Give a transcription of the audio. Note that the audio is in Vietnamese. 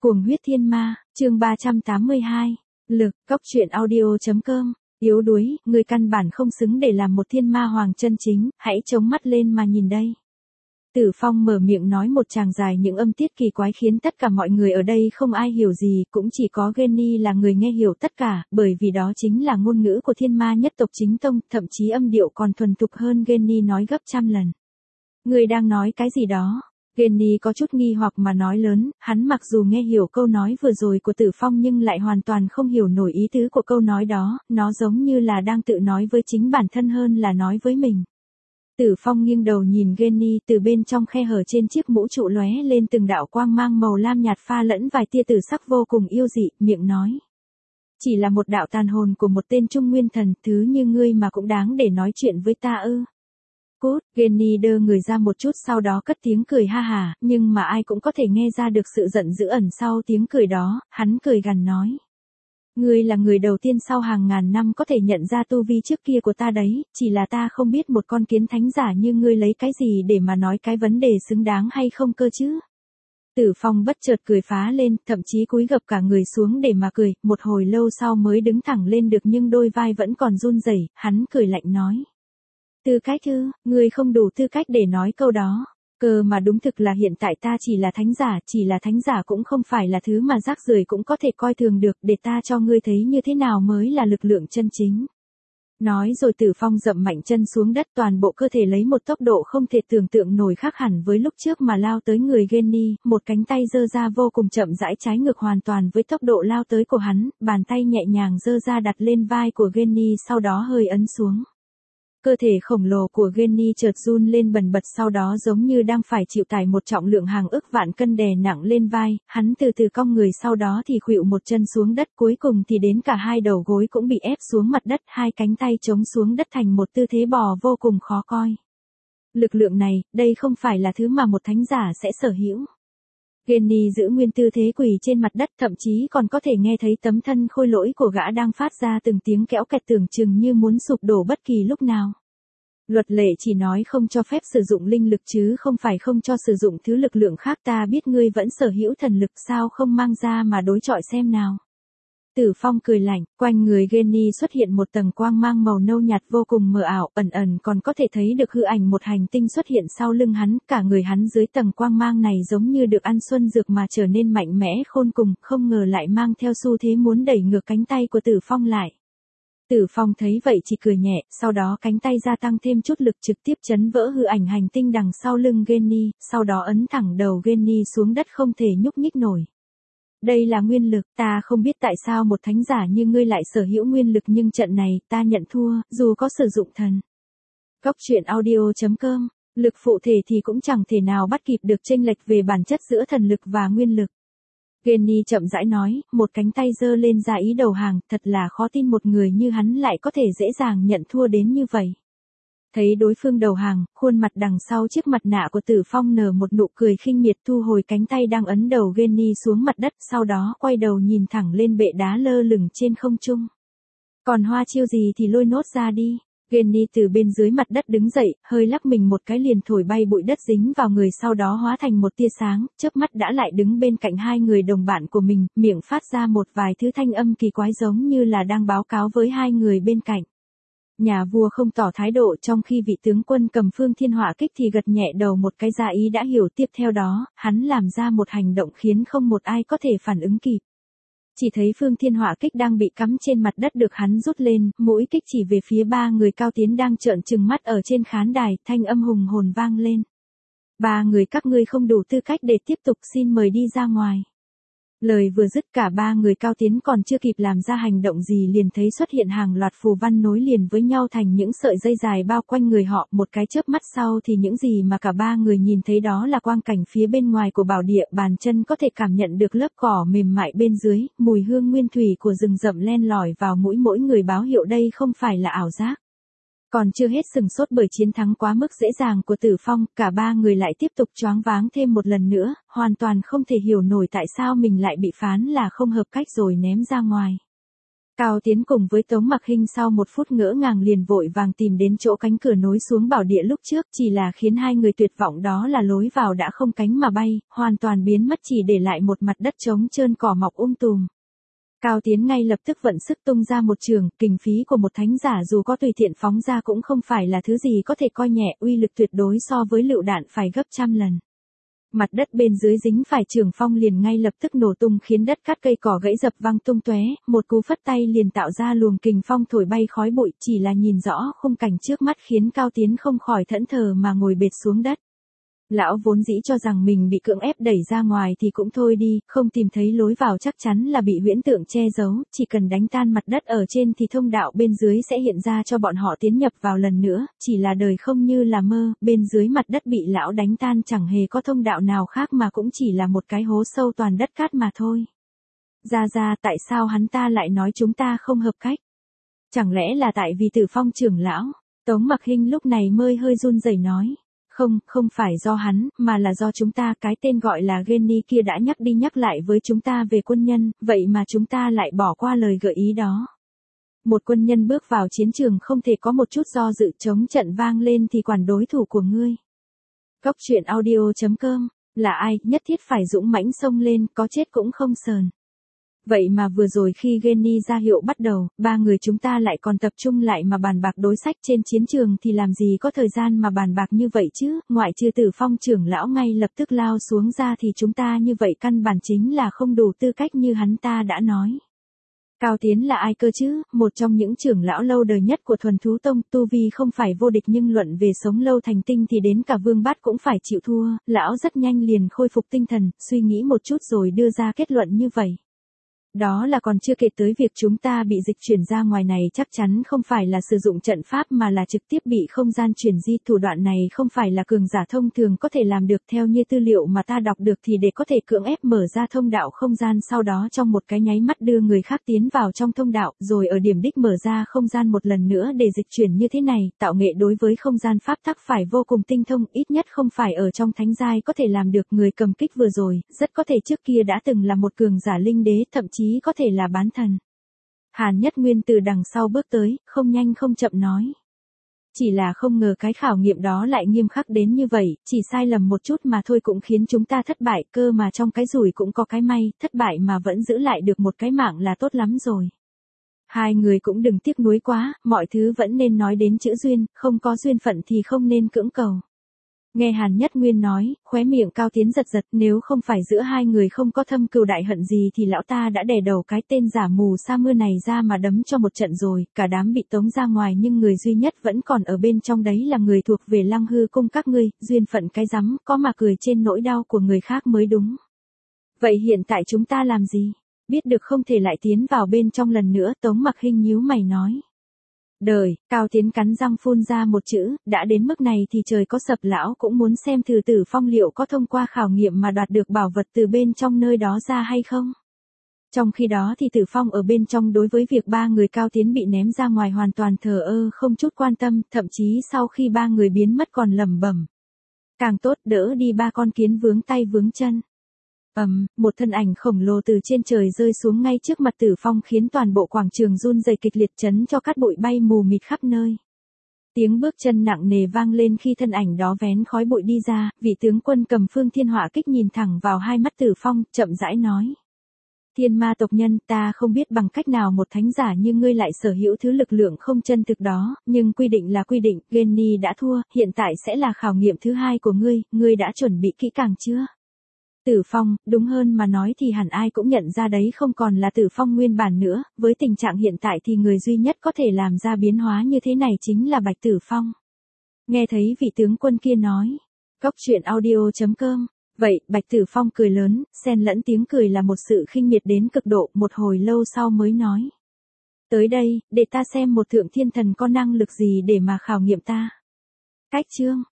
Cuồng huyết thiên ma, chương 382. Lực, Cốc truyện audio.com. Yếu đuối, người căn bản không xứng để làm một thiên ma hoàng chân chính, hãy chống mắt lên mà nhìn đây. Tử Phong mở miệng nói một tràng dài những âm tiết kỳ quái khiến tất cả mọi người ở đây không ai hiểu gì, cũng chỉ có Granny là người nghe hiểu tất cả, bởi vì đó chính là ngôn ngữ của thiên ma nhất tộc chính tông, thậm chí âm điệu còn thuần thục hơn Granny nói gấp trăm lần. Người đang nói cái gì đó? Granny có chút nghi hoặc mà nói lớn, hắn mặc dù nghe hiểu câu nói vừa rồi của Tử Phong nhưng lại hoàn toàn không hiểu nổi ý tứ của câu nói đó, nó giống như là đang tự nói với chính bản thân hơn là nói với mình. Tử Phong nghiêng đầu nhìn Granny, từ bên trong khe hở trên chiếc mũ trụ lóe lên từng đạo quang mang màu lam nhạt pha lẫn vài tia tử sắc vô cùng yêu dị, miệng nói. Chỉ là một đạo tàn hồn của một tên trung nguyên thần, thứ như ngươi mà cũng đáng để nói chuyện với ta ư? Cút, Granny đơ người ra một chút sau đó cất tiếng cười ha hà, nhưng mà ai cũng có thể nghe ra được sự giận dữ ẩn sau tiếng cười đó, hắn cười gằn nói. Ngươi là người đầu tiên sau hàng ngàn năm có thể nhận ra tu vi trước kia của ta đấy, chỉ là ta không biết một con kiến thánh giả như ngươi lấy cái gì để mà nói cái vấn đề xứng đáng hay không cơ chứ. Tử Phong bất chợt cười phá lên, thậm chí cúi gập cả người xuống để mà cười, một hồi lâu sau mới đứng thẳng lên được nhưng đôi vai vẫn còn run rẩy, hắn cười lạnh nói. Tư cách ư, ngươi không đủ tư cách để nói câu đó. Cơ mà đúng thực là hiện tại ta chỉ là thánh giả cũng không phải là thứ mà rác rưởi cũng có thể coi thường được, để ta cho ngươi thấy như thế nào mới là lực lượng chân chính. Nói rồi Tử Phong dậm mạnh chân xuống đất, toàn bộ cơ thể lấy một tốc độ không thể tưởng tượng nổi khác hẳn với lúc trước mà lao tới người Granny, một cánh tay giơ ra vô cùng chậm rãi trái ngược hoàn toàn với tốc độ lao tới của hắn, bàn tay nhẹ nhàng giơ ra đặt lên vai của Granny sau đó hơi ấn xuống. Cơ thể khổng lồ của Granny chợt run lên bần bật sau đó giống như đang phải chịu tải một trọng lượng hàng ức vạn cân đè nặng lên vai, hắn từ từ cong người sau đó thì khuỵu một chân xuống đất, cuối cùng thì đến cả hai đầu gối cũng bị ép xuống mặt đất, hai cánh tay chống xuống đất thành một tư thế bò vô cùng khó coi. Lực lượng này, đây không phải là thứ mà một thánh giả sẽ sở hữu. Granny giữ nguyên tư thế quỳ trên mặt đất, thậm chí còn có thể nghe thấy tấm thân khôi lỗi của gã đang phát ra từng tiếng kẽo kẹt tưởng chừng như muốn sụp đổ bất kỳ lúc nào. Luật lệ chỉ nói không cho phép sử dụng linh lực chứ không phải không cho sử dụng thứ lực lượng khác, ta biết ngươi vẫn sở hữu thần lực, sao không mang ra mà đối chọi xem nào. Tử Phong cười lạnh, quanh người Granny xuất hiện một tầng quang mang màu nâu nhạt vô cùng mờ ảo, ẩn ẩn còn có thể thấy được hư ảnh một hành tinh xuất hiện sau lưng hắn, cả người hắn dưới tầng quang mang này giống như được ăn xuân dược mà trở nên mạnh mẽ khôn cùng, không ngờ lại mang theo xu thế muốn đẩy ngược cánh tay của Tử Phong lại. Tử Phong thấy vậy chỉ cười nhẹ, sau đó cánh tay gia tăng thêm chút lực trực tiếp chấn vỡ hư ảnh hành tinh đằng sau lưng Granny, sau đó ấn thẳng đầu Granny xuống đất không thể nhúc nhích nổi. Đây là nguyên lực, ta không biết tại sao một thánh giả như ngươi lại sở hữu nguyên lực nhưng trận này ta nhận thua, dù có sử dụng thần. Cốc truyện audio.com, lực phụ thể thì cũng chẳng thể nào bắt kịp được chênh lệch về bản chất giữa thần lực và nguyên lực. Granny chậm rãi nói, một cánh tay giơ lên ra ý đầu hàng, thật là khó tin một người như hắn lại có thể dễ dàng nhận thua đến như vậy. Thấy đối phương đầu hàng, khuôn mặt đằng sau chiếc mặt nạ của Tử Phong nở một nụ cười khinh miệt, thu hồi cánh tay đang ấn đầu Granny xuống mặt đất, sau đó quay đầu nhìn thẳng lên bệ đá lơ lửng trên không trung. Còn hoa chiêu gì thì lôi nốt ra đi. Granny từ bên dưới mặt đất đứng dậy, hơi lắc mình một cái liền thổi bay bụi đất dính vào người sau đó hóa thành một tia sáng, chớp mắt đã lại đứng bên cạnh hai người đồng bạn của mình, miệng phát ra một vài thứ thanh âm kỳ quái giống như là đang báo cáo với hai người bên cạnh. Nhà vua không tỏ thái độ trong khi vị tướng quân cầm Phương Thiên Hỏa Kích thì gật nhẹ đầu một cái ra ý đã hiểu, tiếp theo đó, hắn làm ra một hành động khiến không một ai có thể phản ứng kịp. Chỉ thấy Phương Thiên Hỏa Kích đang bị cắm trên mặt đất được hắn rút lên, mũi kích chỉ về phía ba người cao tiến đang trợn trừng mắt ở trên khán đài, thanh âm hùng hồn vang lên. Ba người các ngươi không đủ tư cách để tiếp tục, xin mời đi ra ngoài. Lời vừa dứt cả ba người cao tiến còn chưa kịp làm ra hành động gì liền thấy xuất hiện hàng loạt phù văn nối liền với nhau thành những sợi dây dài bao quanh người họ, một cái chớp mắt sau thì những gì mà cả ba người nhìn thấy đó là quang cảnh phía bên ngoài của bảo địa, bàn chân có thể cảm nhận được lớp cỏ mềm mại bên dưới, mùi hương nguyên thủy của rừng rậm len lỏi vào mũi mỗi người báo hiệu đây không phải là ảo giác. Còn chưa hết sừng sốt bởi chiến thắng quá mức dễ dàng của Tử Phong, cả ba người lại tiếp tục choáng váng thêm một lần nữa, hoàn toàn không thể hiểu nổi tại sao mình lại bị phán là không hợp cách rồi ném ra ngoài. Cao Tiến cùng với Tống Mặc Hinh sau một phút ngỡ ngàng liền vội vàng tìm đến chỗ cánh cửa nối xuống bảo địa lúc trước, chỉ là khiến hai người tuyệt vọng đó là lối vào đã không cánh mà bay, hoàn toàn biến mất chỉ để lại một mặt đất trống trơn cỏ mọc tùm. Cao Tiến ngay lập tức vận sức tung ra một trường, kình phí của một thánh giả dù có tùy tiện phóng ra cũng không phải là thứ gì có thể coi nhẹ, uy lực tuyệt đối so với lựu đạn phải gấp trăm lần. Mặt đất bên dưới dính phải trường phong liền ngay lập tức nổ tung khiến đất cát cây cỏ gãy dập văng tung tóe, một cú phất tay liền tạo ra luồng kình phong thổi bay khói bụi, chỉ là nhìn rõ khung cảnh trước mắt khiến Cao Tiến không khỏi thẫn thờ mà ngồi bệt xuống đất. Lão vốn dĩ cho rằng mình bị cưỡng ép đẩy ra ngoài thì cũng thôi đi, không tìm thấy lối vào chắc chắn là bị huyễn tượng che giấu, chỉ cần đánh tan mặt đất ở trên thì thông đạo bên dưới sẽ hiện ra cho bọn họ tiến nhập vào lần nữa, chỉ là đời không như là mơ, bên dưới mặt đất bị lão đánh tan chẳng hề có thông đạo nào khác mà cũng chỉ là một cái hố sâu toàn đất cát mà thôi. Ra tại sao hắn ta lại nói chúng ta không hợp cách? Chẳng lẽ là tại vì Tử Phong trưởng lão? Tống Mặc Hinh lúc này mới hơi run rẩy nói. Không phải do hắn, mà là do chúng ta, cái tên gọi là Genny kia đã nhắc đi nhắc lại với chúng ta về quân nhân, vậy mà chúng ta lại bỏ qua lời gợi ý đó. Một quân nhân bước vào chiến trường không thể có một chút do dự, chống trận vang lên thì quản đối thủ của ngươi. Cốc truyện audio.com, là ai, nhất thiết phải dũng mãnh xông lên, có chết cũng không sờn. Vậy mà vừa rồi khi Genny ra hiệu bắt đầu, ba người chúng ta lại còn tập trung lại mà bàn bạc đối sách trên chiến trường thì làm gì có thời gian mà bàn bạc như vậy chứ, ngoại trừ Tử Phong trưởng lão ngay lập tức lao xuống ra thì chúng ta như vậy căn bản chính là không đủ tư cách như hắn ta đã nói. Cao Tiến là ai cơ chứ, một trong những trưởng lão lâu đời nhất của Thuần Thú Tông, tu vi không phải vô địch nhưng luận về sống lâu thành tinh thì đến cả Vương Bát cũng phải chịu thua, lão rất nhanh liền khôi phục tinh thần, suy nghĩ một chút rồi đưa ra kết luận như vậy. Đó là còn chưa kể tới việc chúng ta bị dịch chuyển ra ngoài này chắc chắn không phải là sử dụng trận pháp mà là trực tiếp bị không gian chuyển di, thủ đoạn này không phải là cường giả thông thường có thể làm được, theo như tư liệu mà ta đọc được thì để có thể cưỡng ép mở ra thông đạo không gian sau đó trong một cái nháy mắt đưa người khác tiến vào trong thông đạo, rồi ở điểm đích mở ra không gian một lần nữa để dịch chuyển như thế này, tạo nghệ đối với không gian pháp tắc phải vô cùng tinh thông, ít nhất không phải ở trong thánh giai có thể làm được, người cầm kích vừa rồi, rất có thể trước kia đã từng là một cường giả linh đế, thậm chí có thể là bán thần. Hàn Nhất Nguyên từ đằng sau bước tới, không nhanh không chậm nói. Chỉ là không ngờ cái khảo nghiệm đó lại nghiêm khắc đến như vậy, chỉ sai lầm một chút mà thôi cũng khiến chúng ta thất bại, cơ mà trong cái rủi cũng có cái may, thất bại mà vẫn giữ lại được một cái mạng là tốt lắm rồi. Hai người cũng đừng tiếc nuối quá, mọi thứ vẫn nên nói đến chữ duyên, không có duyên phận thì không nên cưỡng cầu. Nghe Hàn Nhất Nguyên nói, khóe miệng Cao Tiến giật giật, nếu không phải giữa hai người không có thâm cừu đại hận gì thì lão ta đã đè đầu cái tên giả mù sa mưa này ra mà đấm cho một trận rồi, cả đám bị tống ra ngoài nhưng người duy nhất vẫn còn ở bên trong đấy là người thuộc về Lăng Hư Cung các ngươi, duyên phận cái rắm, có mà cười trên nỗi đau của người khác mới đúng. Vậy hiện tại chúng ta làm gì? Biết được không thể lại tiến vào bên trong lần nữa, Tống Mặc Hinh nhíu mày nói. Đời, Cao Tiến cắn răng phun ra một chữ, đã đến mức này thì trời có sập lão cũng muốn xem thử Tử Phong liệu có thông qua khảo nghiệm mà đoạt được bảo vật từ bên trong nơi đó ra hay không. Trong khi đó thì Tử Phong ở bên trong đối với việc ba người Cao Tiến bị ném ra ngoài hoàn toàn thờ ơ không chút quan tâm, thậm chí sau khi ba người biến mất còn lẩm bẩm. Càng tốt đỡ đi ba con kiến vướng tay vướng chân. Một thân ảnh khổng lồ từ trên trời rơi xuống ngay trước mặt Tử Phong khiến toàn bộ quảng trường run rẩy kịch liệt chấn cho cát bụi bay mù mịt khắp nơi. Tiếng bước chân nặng nề vang lên khi thân ảnh đó vén khói bụi đi ra, vị tướng quân cầm phương thiên hỏa kích nhìn thẳng vào hai mắt Tử Phong, chậm rãi nói. Thiên ma tộc nhân, ta không biết bằng cách nào một thánh giả như ngươi lại sở hữu thứ lực lượng không chân thực đó, nhưng quy định là quy định, Genny đã thua, hiện tại sẽ là khảo nghiệm thứ hai của ngươi đã chuẩn bị kỹ càng chưa? Tử Phong, đúng hơn mà nói thì hẳn ai cũng nhận ra đấy không còn là Tử Phong nguyên bản nữa, với tình trạng hiện tại thì người duy nhất có thể làm ra biến hóa như thế này chính là Bạch Tử Phong. Nghe thấy vị tướng quân kia nói, Cốc truyện audio.com, vậy, Bạch Tử Phong cười lớn, xen lẫn tiếng cười là một sự khinh miệt đến cực độ, một hồi lâu sau mới nói. Tới đây, để ta xem một thượng thiên thần có năng lực gì để mà khảo nghiệm ta. Cách chương